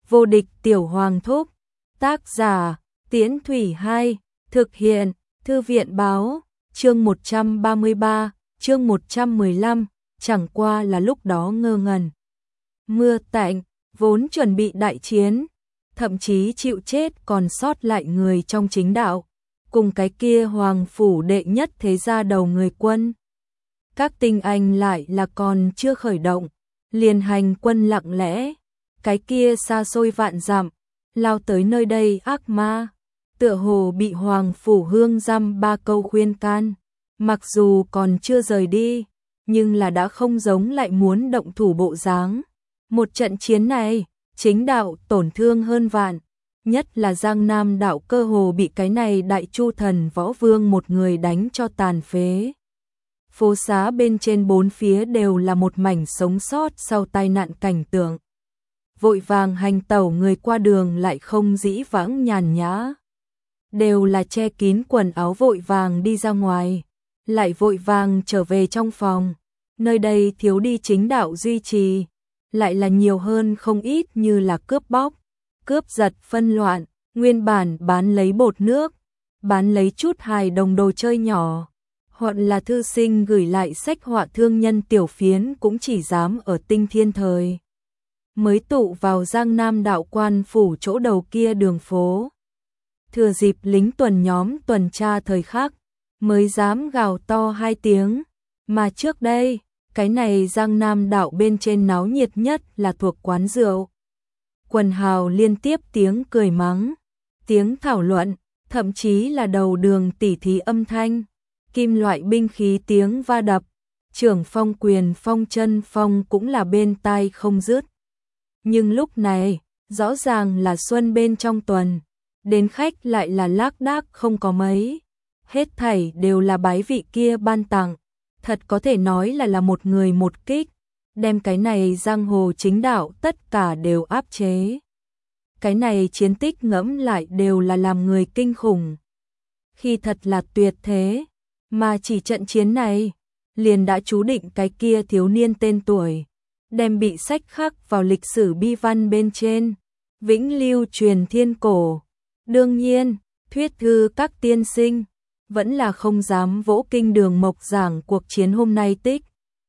Vô địch tiểu hoàng thúc. Tác giả, Tiễn Thủy 2, thực hiện, Thư viện báo, chương 133, chương 115, chẳng qua là lúc đó ngơ ngẩn. Mưa tạnh, vốn chuẩn bị đại chiến, thậm chí chịu chết còn sót lại người trong chính đạo, cùng cái kia hoàng phủ đệ nhất thế gia đầu người quân. Các tinh anh lại là còn chưa khởi động, liền hành quân lặng lẽ, cái kia xa xôi vạn dặm, lao tới nơi đây ác ma, tựa hồ bị hoàng phủ hương dăm ba câu khuyên can, mặc dù còn chưa rời đi, nhưng là đã không giống lại muốn động thủ bộ dáng. Một trận chiến này, chính đạo tổn thương hơn vạn, nhất là Giang Nam đạo cơ hồ bị cái này đại chu thần võ vương một người đánh cho tàn phế. Phố xá bên trên bốn phía đều là một mảnh sống sót sau tai nạn cảnh tượng. Vội vàng hành tẩu người qua đường lại không dĩ vãng nhàn nhã. Đều là che kín quần áo vội vàng đi ra ngoài, lại vội vàng trở về trong phòng. Nơi đây thiếu đi chính đạo duy trì, lại là nhiều hơn không ít như là cướp bóc, cướp giật phân loạn, nguyên bản bán lấy bột nước, bán lấy chút hài đồng đồ chơi nhỏ, hoặc là thư sinh gửi lại sách họa thương nhân tiểu phiến cũng chỉ dám ở Tinh Thiên thời mới tụ vào Giang Nam đạo quan phủ chỗ đầu kia đường phố. Thừa dịp lính tuần nhóm tuần tra thời khắc, mới dám gào to hai tiếng, mà trước đây, cái này Giang Nam đạo bên trên náo nhiệt nhất là thuộc quán rượu. Quần hào liên tiếp tiếng cười mắng, tiếng thảo luận, thậm chí là đầu đường tỉ thí âm thanh, kim loại binh khí tiếng va đập, trưởng phong quyền phong chân phong cũng là bên tai không dứt. Nhưng lúc này, rõ ràng là xuân bên trong tuần, đến khách lại là lác đác không có mấy, hết thảy đều là bái vị kia ban tặng, thật có thể nói là một người một kích, đem cái này giang hồ chính đạo tất cả đều áp chế. Cái này chiến tích ngẫm lại đều là làm người kinh khủng. Khi thật là tuyệt thế, mà chỉ trận chiến này, liền đã chú định cái kia thiếu niên tên tuổi, đem bị sách khắc vào lịch sử bi văn bên trên, vĩnh lưu truyền thiên cổ. Đương nhiên, thuyết thư các tiên sinh, vẫn là không dám vỗ kinh đường mộc giảng cuộc chiến hôm nay tích.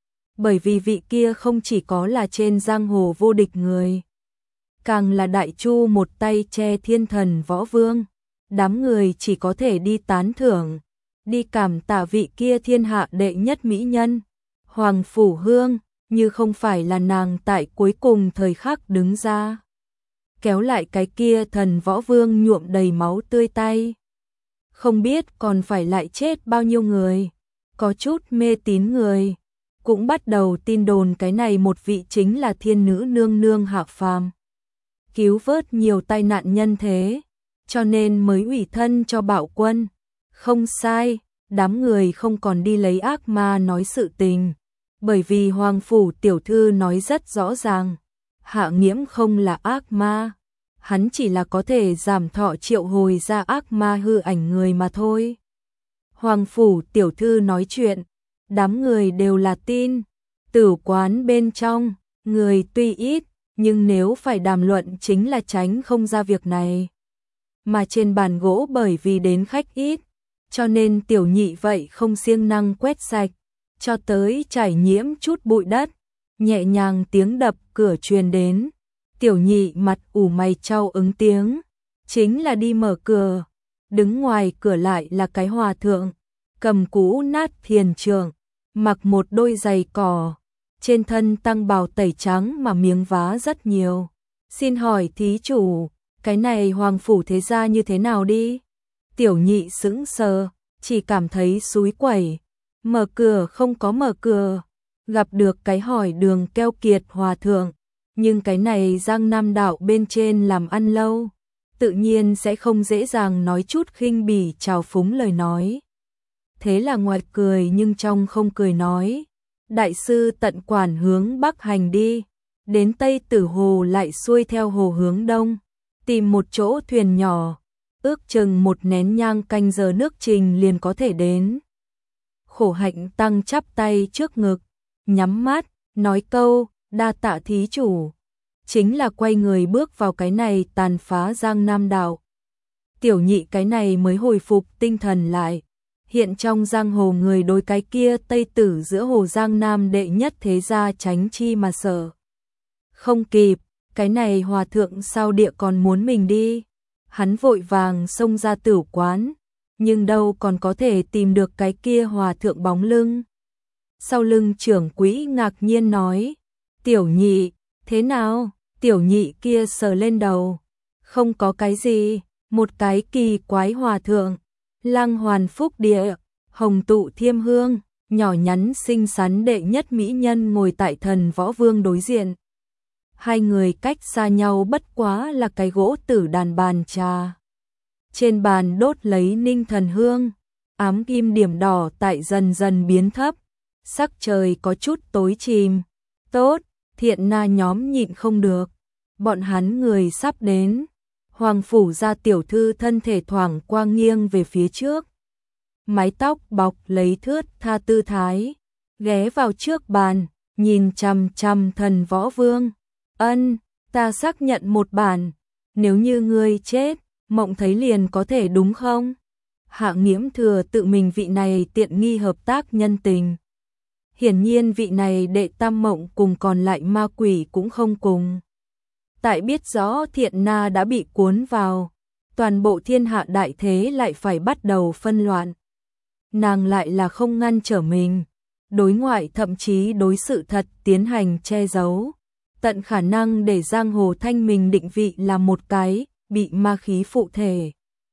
Bởi vì vị kia không chỉ có là trên giang hồ vô địch người, càng là đại chu một tay che thiên thần võ vương, đám người chỉ có thể đi tán thưởng, đi cảm tạ vị kia thiên hạ đệ nhất mỹ nhân, Hoàng Phủ Hương, như không phải là nàng tại cuối cùng thời khắc đứng ra, kéo lại cái kia thần võ vương nhuộm đầy máu tươi tay. Không biết còn phải lại chết bao nhiêu người, có chút mê tín người, cũng bắt đầu tin đồn cái này một vị chính là thiên nữ nương nương hạ phàm. Cứu vớt nhiều tai nạn nhân thế, cho nên mới ủy thân cho Bạo Quân. Không sai, đám người không còn đi lấy ác ma nói sự tình, bởi vì Hoàng Phủ tiểu thư nói rất rõ ràng, Hạ Nghiễm không là ác ma, hắn chỉ là có thể giảm thọ triệu hồi ra ác ma hư ảnh người mà thôi. Hoàng Phủ tiểu thư nói chuyện, đám người đều là tin. Tử quán bên trong, người tuy ít, nhưng nếu phải đàm luận chính là tránh không ra việc này. Mà trên bàn gỗ bởi vì đến khách ít, cho nên tiểu nhị vậy không siêng năng quét sạch, cho tới trải nhiễm chút bụi đất, nhẹ nhàng tiếng đập cửa truyền đến. Tiểu nhị mặt ủ mày trao ứng tiếng, chính là đi mở cửa, đứng ngoài cửa lại là cái hòa thượng, cầm cũ nát thiền trượng, mặc một đôi giày cỏ, trên thân tăng bào tẩy trắng mà miếng vá rất nhiều. Xin hỏi thí chủ, cái này Hoàng Phủ thế gia như thế nào đi? Tiểu nhị sững sờ, chỉ cảm thấy xúi quẩy, mở cửa không có mở cửa, gặp được cái hỏi đường keo kiệt hòa thượng, nhưng cái này Giang Nam đạo bên trên làm ăn lâu, tự nhiên sẽ không dễ dàng nói chút khinh bỉ trào phúng lời nói. Thế là ngoài cười nhưng trong không cười nói, đại sư tận quản hướng Bắc hành đi, đến Tây Tử Hồ lại xuôi theo hồ hướng Đông, tìm một chỗ thuyền nhỏ, ước chừng một nén nhang canh giờ nước trình liền có thể đến. Khổ Hạnh tăng chắp tay trước ngực, nhắm mắt, nói câu, đa tạ thí chủ. chính là quay người bước vào cái này tàn phá Giang Nam đảo. Tiểu Nhị cái này mới hồi phục tinh thần lại. Hiện trong giang hồ người đối cái kia Tây Tử giữa hồ Giang Nam đệ nhất thế gia tránh chi mà sợ. Không kịp, cái này hòa thượng sao địa còn muốn mình đi. Hắn vội vàng xông ra tử quán, nhưng đâu còn có thể tìm được cái kia hòa thượng bóng lưng. Sau lưng trưởng quỹ ngạc nhiên nói, Tiểu Nhị, thế nào? Tiểu Nhị kia sờ lên đầu, không có cái gì, một cái kỳ quái hòa thượng, Lăng Hoàn Phúc Địa, hồng tụ thiêm hương, nhỏ nhắn xinh xắn đệ nhất mỹ nhân ngồi tại Thần Võ Vương đối diện. Hai người cách xa nhau bất quá là cái gỗ tử đàn bàn trà. Trên bàn đốt lấy ninh thần hương, ám kim điểm đỏ tại dần dần biến thấp, sắc trời có chút tối chìm. Tốt, Thiện Na nhóm nhịn không được, bọn hắn người sắp đến. Hoàng phủ gia tiểu thư thân thể thoảng qua nghiêng về phía trước, mái tóc bọc lấy thướt tha tư thái, ghé vào trước bàn, nhìn chằm chằm Thần Võ Vương. Ân, ta xác nhận một bản, nếu như ngươi chết, mộng thấy liền có thể đúng không? Hạ Nghiễm thừa tự mình vị này tiện nghi hợp tác nhân tình. Hiển nhiên vị này đệ tam mộng cùng còn lại ma quỷ cũng không cùng. Tại biết rõ Thiện Na đã bị cuốn vào, toàn bộ thiên hạ đại thế lại phải bắt đầu phân loạn. Nàng lại là không ngăn trở mình, đối ngoại thậm chí đối sự thật tiến hành che giấu, tận khả năng để giang hồ thanh mình định vị là một cái bị ma khí phụ thể.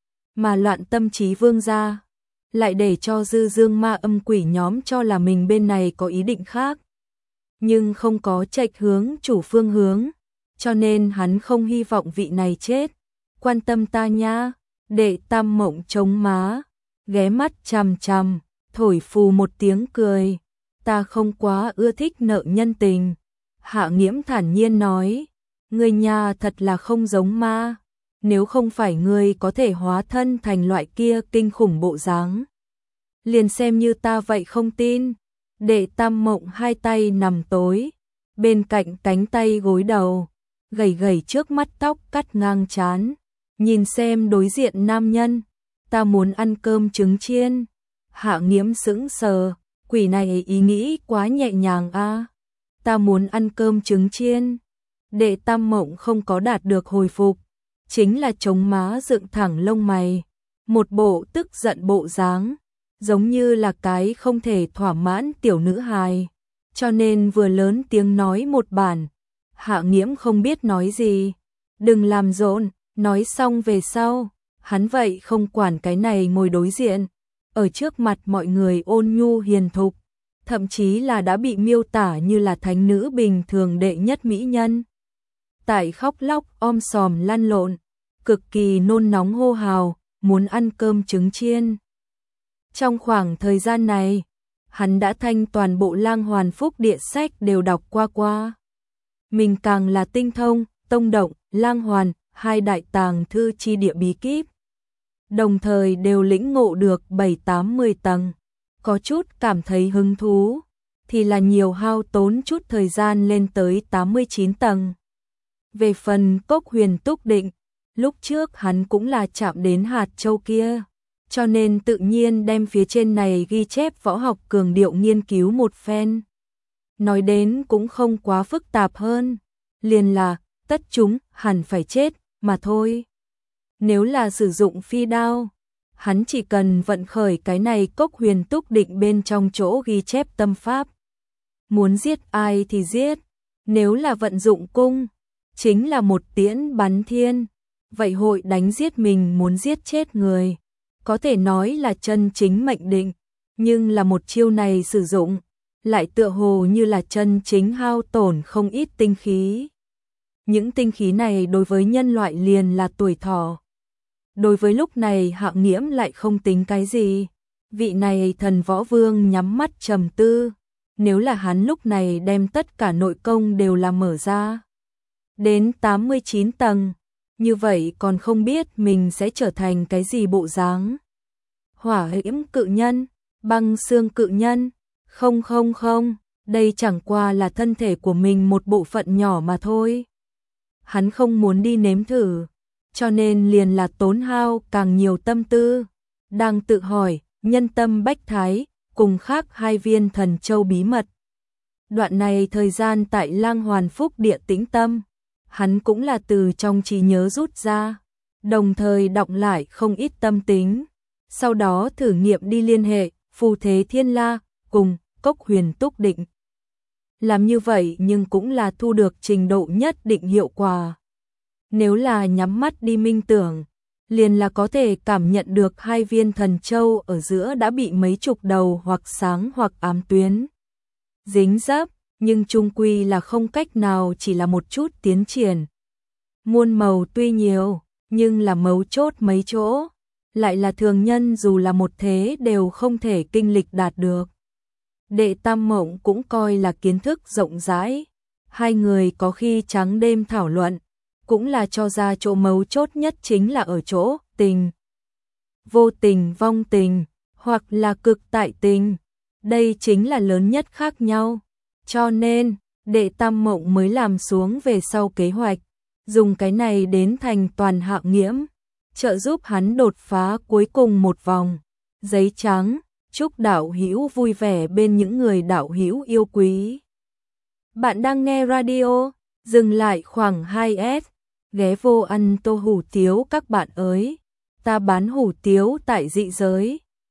Mà loạn tâm trí vương gia, lại để cho dư dương ma âm quỷ nhóm cho là mình bên này có ý định khác. Nhưng không có trạch hướng chủ phương hướng, cho nên hắn không hy vọng vị này chết. Quan tâm ta nha, đệ tam mộng chống má, ghé mắt chằm chằm, thổi phù một tiếng cười. Ta không quá ưa thích nợ nhân tình. Hạ Nghiễm thản nhiên nói, ngươi nhà thật là không giống ma. Nếu không phải ngươi có thể hóa thân thành loại kia kinh khủng bộ dáng, liền xem như ta vậy không tin. Đệ tam mộng hai tay nằm tối, bên cạnh cánh tay gối đầu, gầy gầy trước mắt tóc cắt ngang trán, nhìn xem đối diện nam nhân. Ta muốn ăn cơm trứng chiên. Hạ Nghiễm sững sờ, quỷ này ý nghĩ quá nhẹ nhàng a. Ta muốn ăn cơm trứng chiên. Đệ tam mộng không có đạt được hồi phục, chính là chống má dựng thẳng lông mày, một bộ tức giận bộ dáng, giống như là cái không thể thỏa mãn tiểu nữ hài, cho nên vừa lớn tiếng nói một bản. Hạ Nghiễm không biết nói gì, đừng làm rộn, nói xong về sau, hắn vậy không quản cái này ngồi đối diện, ở trước mặt mọi người ôn nhu hiền thục, thậm chí là đã bị miêu tả như là thánh nữ bình thường đệ nhất mỹ nhân. Tại khóc lóc om sòm lăn lộn, cực kỳ nôn nóng hô hào, muốn ăn cơm trứng chiên. Trong khoảng thời gian này, hắn đã thanh toàn bộ Lang Hoàn Phúc Địa sách đều đọc qua. Mình càng là tinh thông, tông động, Lang Hoàn, hai đại tàng thư chi địa bí kíp. Đồng thời đều lĩnh ngộ được 7-8-10 tầng, có chút cảm thấy hứng thú, thì là nhiều hao tốn chút thời gian lên tới 89 tầng. Về phần Cốc Huyền Túc Định, lúc trước hắn cũng là chạm đến hạt châu kia, cho nên tự nhiên đem phía trên này ghi chép võ học cường điệu nghiên cứu một phen. Nói đến cũng không quá phức tạp hơn, liền là tất chúng hẳn phải chết mà thôi. Nếu là sử dụng phi đao, hắn chỉ cần vận khởi cái này Cốc Huyền Túc Định bên trong chỗ ghi chép tâm pháp. Muốn giết ai thì giết, nếu là vận dụng cung, chính là một tiễn bắn thiên, vậy hội đánh giết mình muốn giết chết người. Có thể nói là chân chính mệnh định, nhưng là một chiêu này sử dụng, lại tựa hồ như là chân chính hao tổn không ít tinh khí. Những tinh khí này đối với nhân loại liền là tuổi thọ. Đối với lúc này Hạ Nghiễm lại không tính cái gì. Vị này Thần Võ Vương nhắm mắt trầm tư, nếu là hắn lúc này đem tất cả nội công đều là mở ra đến 89 tầng, như vậy còn không biết mình sẽ trở thành cái gì bộ dáng. Hỏa Yểm cự nhân, băng xương cự nhân, không, đây chẳng qua là thân thể của mình một bộ phận nhỏ mà thôi. hắn không muốn đi nếm thử, cho nên liền là tốn hao càng nhiều tâm tư, đang tự hỏi, nhân tâm bách thái, cùng khác 2 viên thần châu bí mật. Đoạn này thời gian tại Lang Hoàn Phúc địa tĩnh tâm, hắn cũng là từ trong trí nhớ rút ra, đồng thời đọng lại không ít tâm tính, sau đó thử nghiệm đi liên hệ, Phù Thế Thiên La, cùng Cốc Huyền Túc Định. Làm như vậy nhưng cũng là thu được trình độ nhất định hiệu quả. Nếu là nhắm mắt đi minh tưởng, liền là có thể cảm nhận được 2 viên thần châu ở giữa đã bị mấy chục đầu hoặc sáng hoặc ám tuyến dính dấp, nhưng chung quy là không cách nào chỉ là một chút tiến triển. Muôn màu tuy nhiều, nhưng là mấu chốt mấy chỗ, lại là thường nhân dù là một thế đều không thể kinh lịch đạt được. Đệ Tam Mộng cũng coi là kiến thức rộng rãi, 2 người có khi trắng đêm thảo luận, cũng là cho ra chỗ mấu chốt nhất chính là ở chỗ tình, vô tình vong tình, hoặc là cực tại tình. Đây chính là lớn nhất khác nhau. Cho nên, Đệ Tam Mộng mới làm xuống về sau kế hoạch, dùng cái này đến thành toàn Hạng Nghiễm, trợ giúp hắn đột phá cuối cùng một vòng. Giấy trắng, chúc đạo hữu vui vẻ bên những người đạo hữu yêu quý. Bạn đang nghe radio, dừng lại khoảng 2S, ghé vô ăn tô hủ tiếu các bạn ơi. Ta bán hủ tiếu tại dị giới,